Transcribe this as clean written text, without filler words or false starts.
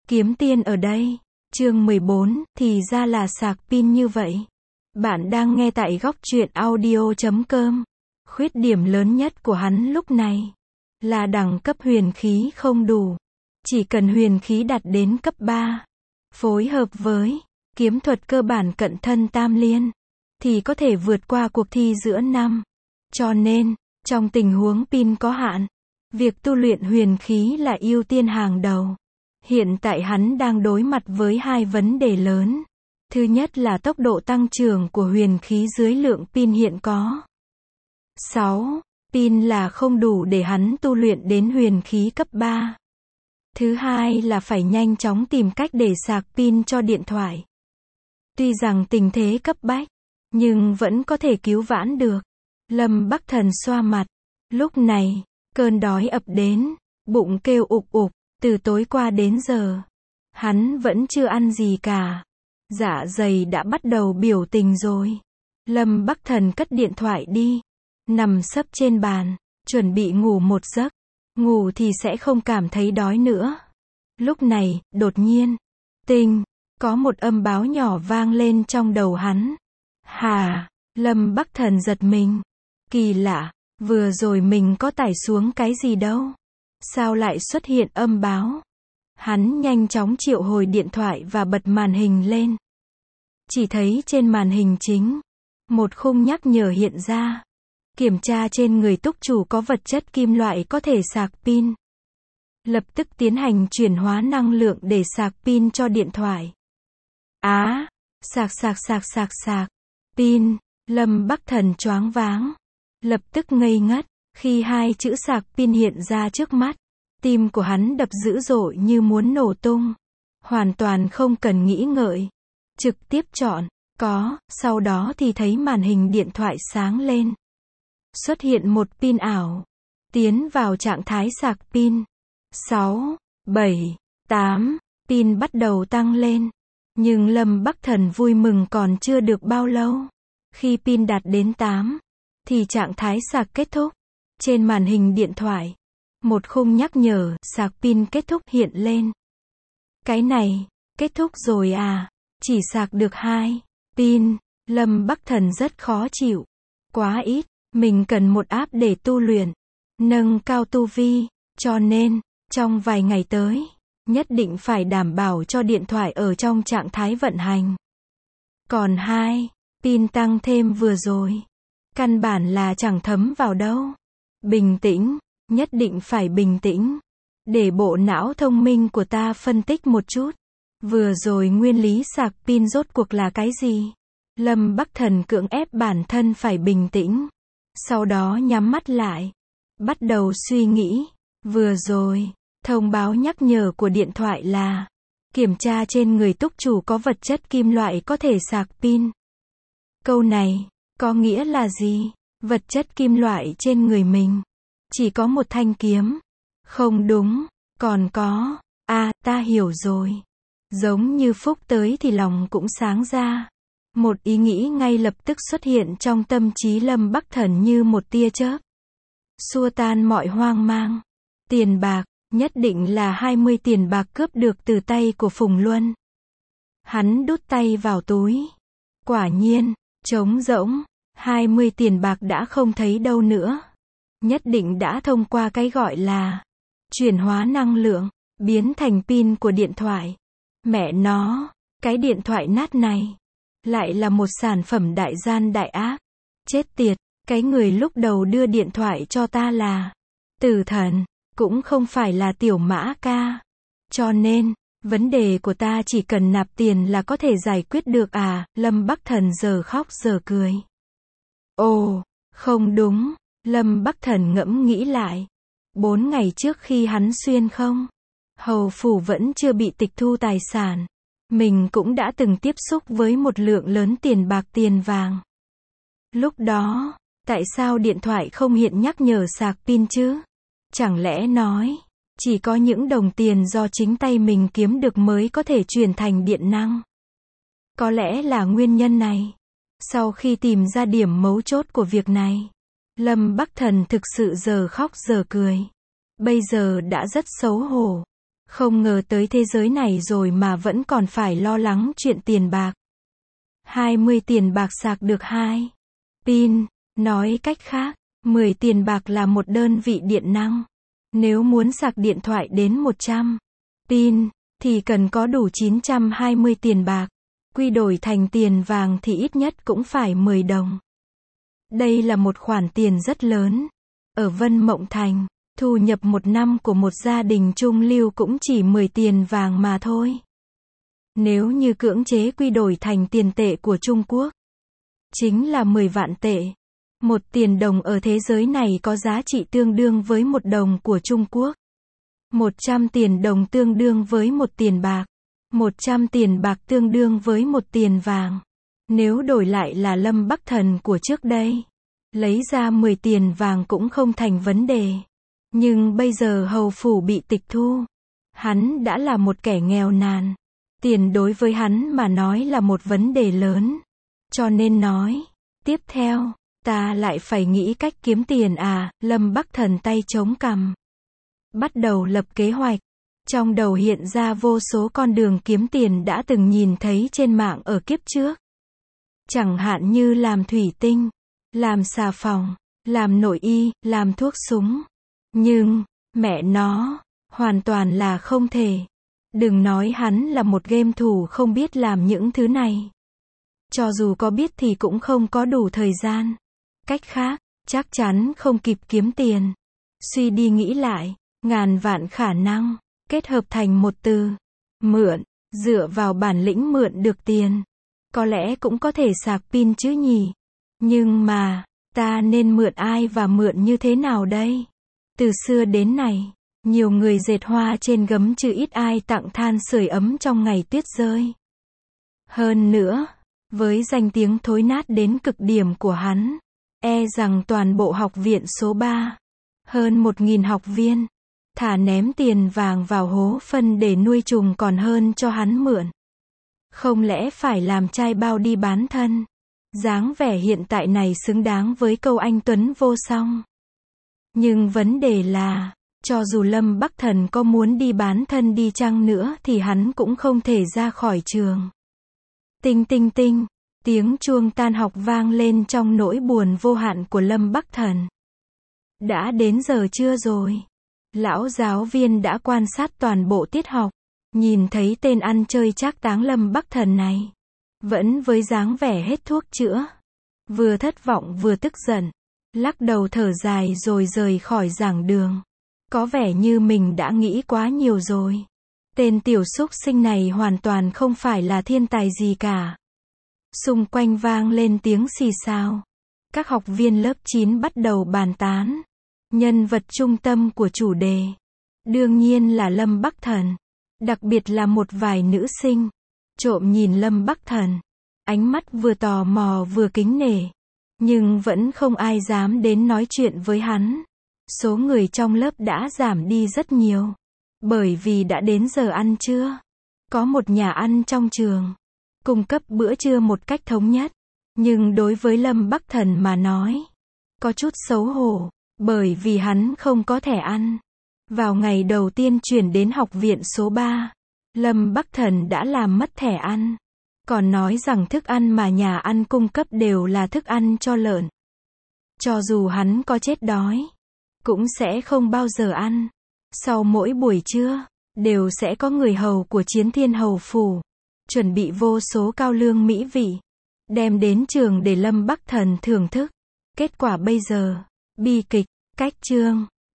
Kiếm tiền ở đây. Chương 14, thì ra là sạc pin như vậy. Bạn đang nghe tại góc truyện audio.com. Khuyết điểm lớn nhất của hắn lúc này là đẳng cấp huyền khí không đủ. Chỉ cần huyền khí đạt đến cấp 3, phối hợp với kiếm thuật cơ bản cận thân tam liên, thì có thể vượt qua cuộc thi giữa năm. Cho nên, trong tình huống pin có hạn, việc tu luyện huyền khí là ưu tiên hàng đầu. Hiện tại hắn đang đối mặt với hai vấn đề lớn. Thứ nhất là tốc độ tăng trưởng của huyền khí dưới lượng pin hiện có. 6. Pin là không đủ để hắn tu luyện đến huyền khí cấp 3. Thứ hai là phải nhanh chóng tìm cách để sạc pin cho điện thoại. Tuy rằng tình thế cấp bách, nhưng vẫn có thể cứu vãn được. Lâm Bắc Thần xoa mặt. Lúc này, cơn đói ập đến, bụng kêu ục ục. Từ tối qua đến giờ, hắn vẫn chưa ăn gì cả. Dạ dày đã bắt đầu biểu tình rồi. Lâm Bắc Thần cất điện thoại đi, nằm sấp trên bàn, chuẩn bị ngủ một giấc. Ngủ thì sẽ không cảm thấy đói nữa. Lúc này, đột nhiên, có một âm báo nhỏ vang lên trong đầu hắn. Hà, Lâm Bắc Thần giật mình. Kỳ lạ, vừa rồi mình có tải xuống cái gì đâu. Sao lại xuất hiện âm báo? Hắn nhanh chóng triệu hồi điện thoại và bật màn hình lên. Chỉ thấy trên màn hình chính, một khung nhắc nhở hiện ra. Kiểm tra trên người túc chủ có vật chất kim loại có thể sạc pin. Lập tức tiến hành chuyển hóa năng lượng để sạc pin cho điện thoại. Sạc. Pin, Lâm Bắc Thần choáng váng. Lập tức ngây ngất. Khi hai chữ sạc pin hiện ra trước mắt, tim của hắn đập dữ dội như muốn nổ tung. Hoàn toàn không cần nghĩ ngợi. Trực tiếp chọn, sau đó thì thấy màn hình điện thoại sáng lên. Xuất hiện một pin ảo. Tiến vào trạng thái sạc pin. 6, 7, 8, pin bắt đầu tăng lên. Nhưng Lâm Bắc Thần vui mừng còn chưa được bao lâu. Khi pin đạt đến 8, thì trạng thái sạc kết thúc. Trên màn hình điện thoại, một khung nhắc nhở sạc pin kết thúc hiện lên. Cái này, kết thúc rồi à? Chỉ sạc được 2 pin. Lâm Bắc Thần rất khó chịu. Quá ít, mình cần một app để tu luyện, nâng cao tu vi, cho nên, trong vài ngày tới, nhất định phải đảm bảo cho điện thoại ở trong trạng thái vận hành. Còn 2 pin tăng thêm vừa rồi, căn bản là chẳng thấm vào đâu. Bình tĩnh, nhất định phải bình tĩnh. Để bộ não thông minh của ta phân tích một chút. Vừa rồi nguyên lý sạc pin rốt cuộc là cái gì? Lâm Bắc Thần cưỡng ép bản thân phải bình tĩnh. Sau đó nhắm mắt lại. Bắt đầu suy nghĩ. Vừa rồi, thông báo nhắc nhở của điện thoại là kiểm tra trên người túc chủ có vật chất kim loại có thể sạc pin. Câu này, có nghĩa là gì? Vật chất kim loại trên người mình chỉ có một thanh kiếm. Không đúng, còn có. Ta hiểu rồi. Giống như phúc tới thì lòng cũng sáng ra. Một ý nghĩ ngay lập tức xuất hiện trong tâm trí Lâm Bắc Thần như một tia chớp. Xua tan mọi hoang mang. Tiền bạc, nhất định là 20 tiền bạc cướp được từ tay của Phùng Luân. Hắn đút tay vào túi. Quả nhiên, trống rỗng. 20 tiền bạc đã không thấy đâu nữa. Nhất định đã thông qua cái gọi là chuyển hóa năng lượng, biến thành pin của điện thoại. Mẹ nó, cái điện thoại nát này lại là một sản phẩm đại gian đại ác. Chết tiệt, cái người lúc đầu đưa điện thoại cho ta là Tử Thần, cũng không phải là Tiểu Mã ca. Cho nên, vấn đề của ta chỉ cần nạp tiền là có thể giải quyết được à? Lâm Bắc Thần giờ khóc giờ cười. Ồ, không đúng. Lâm Bắc Thần ngẫm nghĩ lại. 4 ngày trước khi hắn xuyên không, hầu phủ vẫn chưa bị tịch thu tài sản. Mình cũng đã từng tiếp xúc với một lượng lớn tiền bạc tiền vàng. Lúc đó, tại sao điện thoại không hiện nhắc nhở sạc pin chứ? Chẳng lẽ nói, chỉ có những đồng tiền do chính tay mình kiếm được mới có thể chuyển thành điện năng? Có lẽ là nguyên nhân này. Sau khi tìm ra điểm mấu chốt của việc này, Lâm Bắc Thần thực sự giờ khóc giờ cười. Bây giờ đã rất xấu hổ. Không ngờ tới thế giới này rồi mà vẫn còn phải lo lắng chuyện tiền bạc. 20 tiền bạc sạc được 2 pin, nói cách khác, 10 tiền bạc là một đơn vị điện năng. Nếu muốn sạc điện thoại đến 100 pin, thì cần có đủ 920 tiền bạc. Quy đổi thành tiền vàng thì ít nhất cũng phải 10 đồng. Đây là một khoản tiền rất lớn. Ở Vân Mộng Thành, thu nhập một năm của một gia đình trung lưu cũng chỉ 10 tiền vàng mà thôi. Nếu như cưỡng chế quy đổi thành tiền tệ của Trung Quốc, chính là 10 vạn tệ. Một tiền đồng ở thế giới này có giá trị tương đương với 1 đồng của Trung Quốc. 100 tiền đồng tương đương với 1 tiền bạc. 100 tiền bạc tương đương với 1 tiền vàng. Nếu đổi lại là Lâm Bắc Thần của trước đây, lấy ra 10 tiền vàng cũng không thành vấn đề. Nhưng bây giờ hầu phủ bị tịch thu. Hắn đã là một kẻ nghèo nàn. Tiền đối với hắn mà nói là một vấn đề lớn. Cho nên nói, tiếp theo, ta lại phải nghĩ cách kiếm tiền à, Lâm Bắc Thần tay chống cằm. Bắt đầu lập kế hoạch. Trong đầu hiện ra vô số con đường kiếm tiền đã từng nhìn thấy trên mạng ở kiếp trước. Chẳng hạn như làm thủy tinh, làm xà phòng, làm nội y, làm thuốc súng. Nhưng, mẹ nó, hoàn toàn là không thể. Đừng nói hắn là một game thủ không biết làm những thứ này. Cho dù có biết thì cũng không có đủ thời gian. Cách khác, chắc chắn không kịp kiếm tiền. Suy đi nghĩ lại, ngàn vạn khả năng, kết hợp thành một từ, mượn, dựa vào bản lĩnh mượn được tiền. Có lẽ cũng có thể sạc pin chứ nhỉ. Nhưng mà, ta nên mượn ai và mượn như thế nào đây? Từ xưa đến nay, nhiều người dệt hoa trên gấm chứ ít ai tặng than sưởi ấm trong ngày tuyết rơi. Hơn nữa, với danh tiếng thối nát đến cực điểm của hắn, e rằng toàn bộ học viện số 3, hơn 1.000 học viên, thà ném tiền vàng vào hố phân để nuôi trùng còn hơn cho hắn mượn. Không lẽ phải làm trai bao đi bán thân? Dáng vẻ hiện tại này xứng đáng với câu anh tuấn vô song. Nhưng vấn đề là, cho dù Lâm Bắc Thần có muốn đi bán thân đi chăng nữa thì hắn cũng không thể ra khỏi trường. Tinh tinh tinh, tiếng chuông tan học vang lên trong nỗi buồn vô hạn của Lâm Bắc Thần. Đã đến giờ trưa rồi. Lão giáo viên đã quan sát toàn bộ tiết học, nhìn thấy tên ăn chơi trác táng Lâm Bắc Thần này, vẫn với dáng vẻ hết thuốc chữa. Vừa thất vọng vừa tức giận, lắc đầu thở dài rồi rời khỏi giảng đường. Có vẻ như mình đã nghĩ quá nhiều rồi. Tên tiểu súc sinh này hoàn toàn không phải là thiên tài gì cả. Xung quanh vang lên tiếng xì xào. Các học viên lớp 9 bắt đầu bàn tán. Nhân vật trung tâm của chủ đề, đương nhiên là Lâm Bắc Thần. Đặc biệt là một vài nữ sinh, trộm nhìn Lâm Bắc Thần. Ánh mắt vừa tò mò vừa kính nể. Nhưng vẫn không ai dám đến nói chuyện với hắn. Số người trong lớp đã giảm đi rất nhiều. Bởi vì đã đến giờ ăn trưa. Có một nhà ăn trong trường, cung cấp bữa trưa một cách thống nhất. Nhưng đối với Lâm Bắc Thần mà nói, có chút xấu hổ. Bởi vì hắn không có thẻ ăn. Vào ngày đầu tiên chuyển đến học viện số 3, Lâm Bắc Thần đã làm mất thẻ ăn. Còn nói rằng thức ăn mà nhà ăn cung cấp đều là thức ăn cho lợn. Cho dù hắn có chết đói, cũng sẽ không bao giờ ăn. Sau mỗi buổi trưa, đều sẽ có người hầu của Chiến Thiên Hầu Phủ, chuẩn bị vô số cao lương mỹ vị, đem đến trường để Lâm Bắc Thần thưởng thức. Kết quả bây giờ, bi kịch, cách chương.